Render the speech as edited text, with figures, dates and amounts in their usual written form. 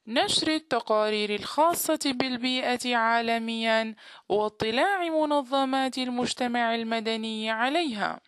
نشر التقارير الخاصة بالبيئة عالميًا، واطلاع منظمات المجتمع المدني عليها.